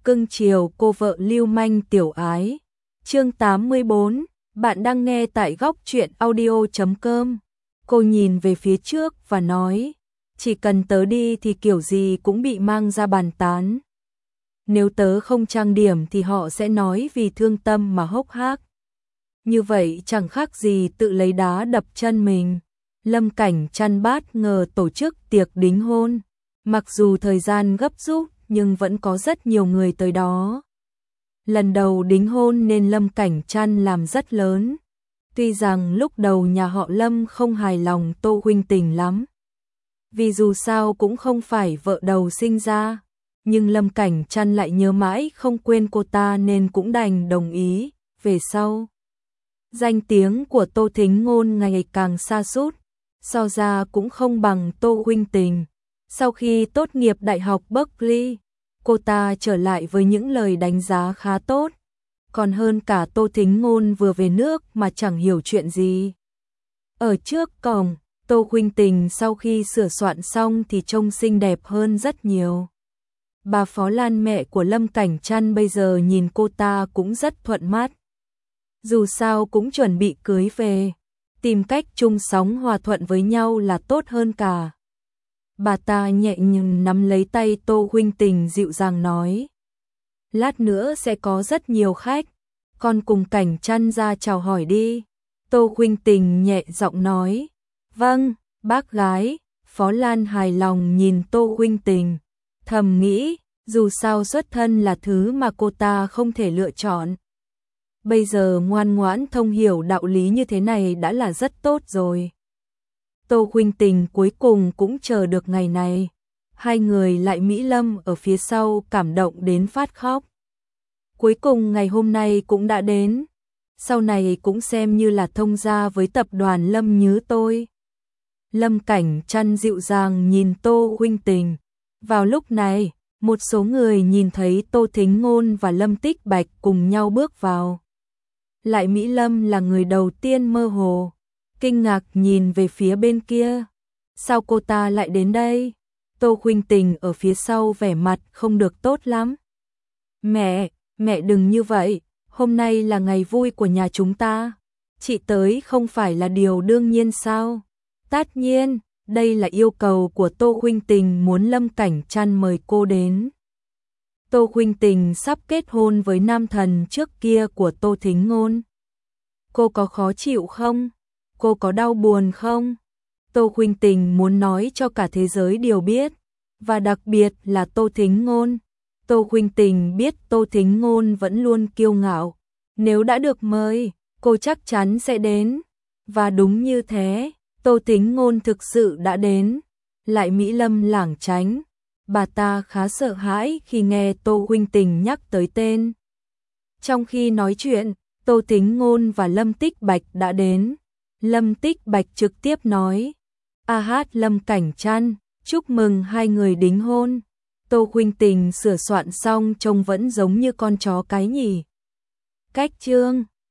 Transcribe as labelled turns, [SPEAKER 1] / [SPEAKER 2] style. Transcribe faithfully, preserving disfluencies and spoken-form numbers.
[SPEAKER 1] cưng chiều cô vợ lưu manh tiểu ái. Chương tám mươi bốn, bạn đang nghe tại góc truyện audio chấm com. Cô nhìn về phía trước và nói, chỉ cần tớ đi thì kiểu gì cũng bị mang ra bàn tán. Nếu tớ không trang điểm thì họ sẽ nói vì thương tâm mà hốc hác. Như vậy chẳng khác gì tự lấy đá đập chân mình. Lâm Cảnh Trăn bất ngờ tổ chức tiệc đính hôn. Mặc dù thời gian gấp rút nhưng vẫn có rất nhiều người tới đó. Lần đầu đính hôn nên Lâm Cảnh Trăn làm rất lớn. Tuy rằng lúc đầu nhà họ Lâm không hài lòng Tô Huynh Tình lắm. Vì dù sao cũng không phải vợ đầu sinh ra. Nhưng Lâm Cảnh Trăn lại nhớ mãi không quên cô ta nên cũng đành đồng ý. Về sau, danh tiếng của Tô Thính Ngôn ngày càng sa sút, so ra cũng không bằng Tô Huynh Tình. Sau khi tốt nghiệp Đại học Berkeley, cô ta trở lại với những lời đánh giá khá tốt, còn hơn cả Tô Thính Ngôn vừa về nước mà chẳng hiểu chuyện gì. Ở trước cổng, Tô Huynh Tình sau khi sửa soạn xong thì trông xinh đẹp hơn rất nhiều. Bà Phó Lan mẹ của Lâm Cảnh Trăn bây giờ nhìn cô ta cũng rất thuận mắt. Dù sao cũng chuẩn bị cưới về, tìm cách chung sống hòa thuận với nhau là tốt hơn cả. Bà ta nhẹ nhàng nắm lấy tay Tô Huynh Tình dịu dàng nói, lát nữa sẽ có rất nhiều khách, con cùng Cảnh Trăn ra chào hỏi đi. Tô Huynh Tình nhẹ giọng nói, vâng, bác gái. Phó Lan hài lòng nhìn Tô Huynh Tình, thầm nghĩ, dù sao xuất thân là thứ mà cô ta không thể lựa chọn. Bây giờ ngoan ngoãn thông hiểu đạo lý như thế này đã là rất tốt rồi. Tô Huynh Tình cuối cùng cũng chờ được ngày này. Hai người lại Mỹ Lâm ở phía sau cảm động đến phát khóc. Cuối cùng ngày hôm nay cũng đã đến. Sau này cũng xem như là thông gia với tập đoàn Lâm Nhứ tôi. Lâm Cảnh Trăn dịu dàng nhìn Tô Huynh Tình. Vào lúc này, một số người nhìn thấy Tô Thính Ngôn và Lâm Tích Bạch cùng nhau bước vào. Lại Mỹ Lâm là người đầu tiên mơ hồ, kinh ngạc nhìn về phía bên kia. Sao cô ta lại đến đây? Tô Huynh Tình ở phía sau vẻ mặt không được tốt lắm. Mẹ, mẹ đừng như vậy, hôm nay là ngày vui của nhà chúng ta. Chị tới không phải là điều đương nhiên sao? Tất nhiên, đây là yêu cầu của Tô Huynh Tình muốn Lâm Cảnh Trăn mời cô đến. Tô Huynh Tình sắp kết hôn với nam thần trước kia của Tô Thính Ngôn. Cô có khó chịu không? Cô có đau buồn không? Tô Huynh Tình muốn nói cho cả thế giới đều biết, và đặc biệt là Tô Thính Ngôn. Tô Huynh Tình biết Tô Thính Ngôn vẫn luôn kiêu ngạo, nếu đã được mời, cô chắc chắn sẽ đến. Và đúng như thế, Tô Thính Ngôn thực sự đã đến. Lại Mỹ Lâm lảng tránh, bà ta khá sợ hãi khi nghe Tô Huynh Tình nhắc tới tên. Trong khi nói chuyện, Tô Thính Ngôn và Lâm Tích Bạch đã đến. Lâm Tích Bạch trực tiếp nói, a hát Lâm Cảnh Trăn, chúc mừng hai người đính hôn. Tô Huynh Tình sửa soạn xong trông vẫn giống như con chó cái nhỉ. Cách chương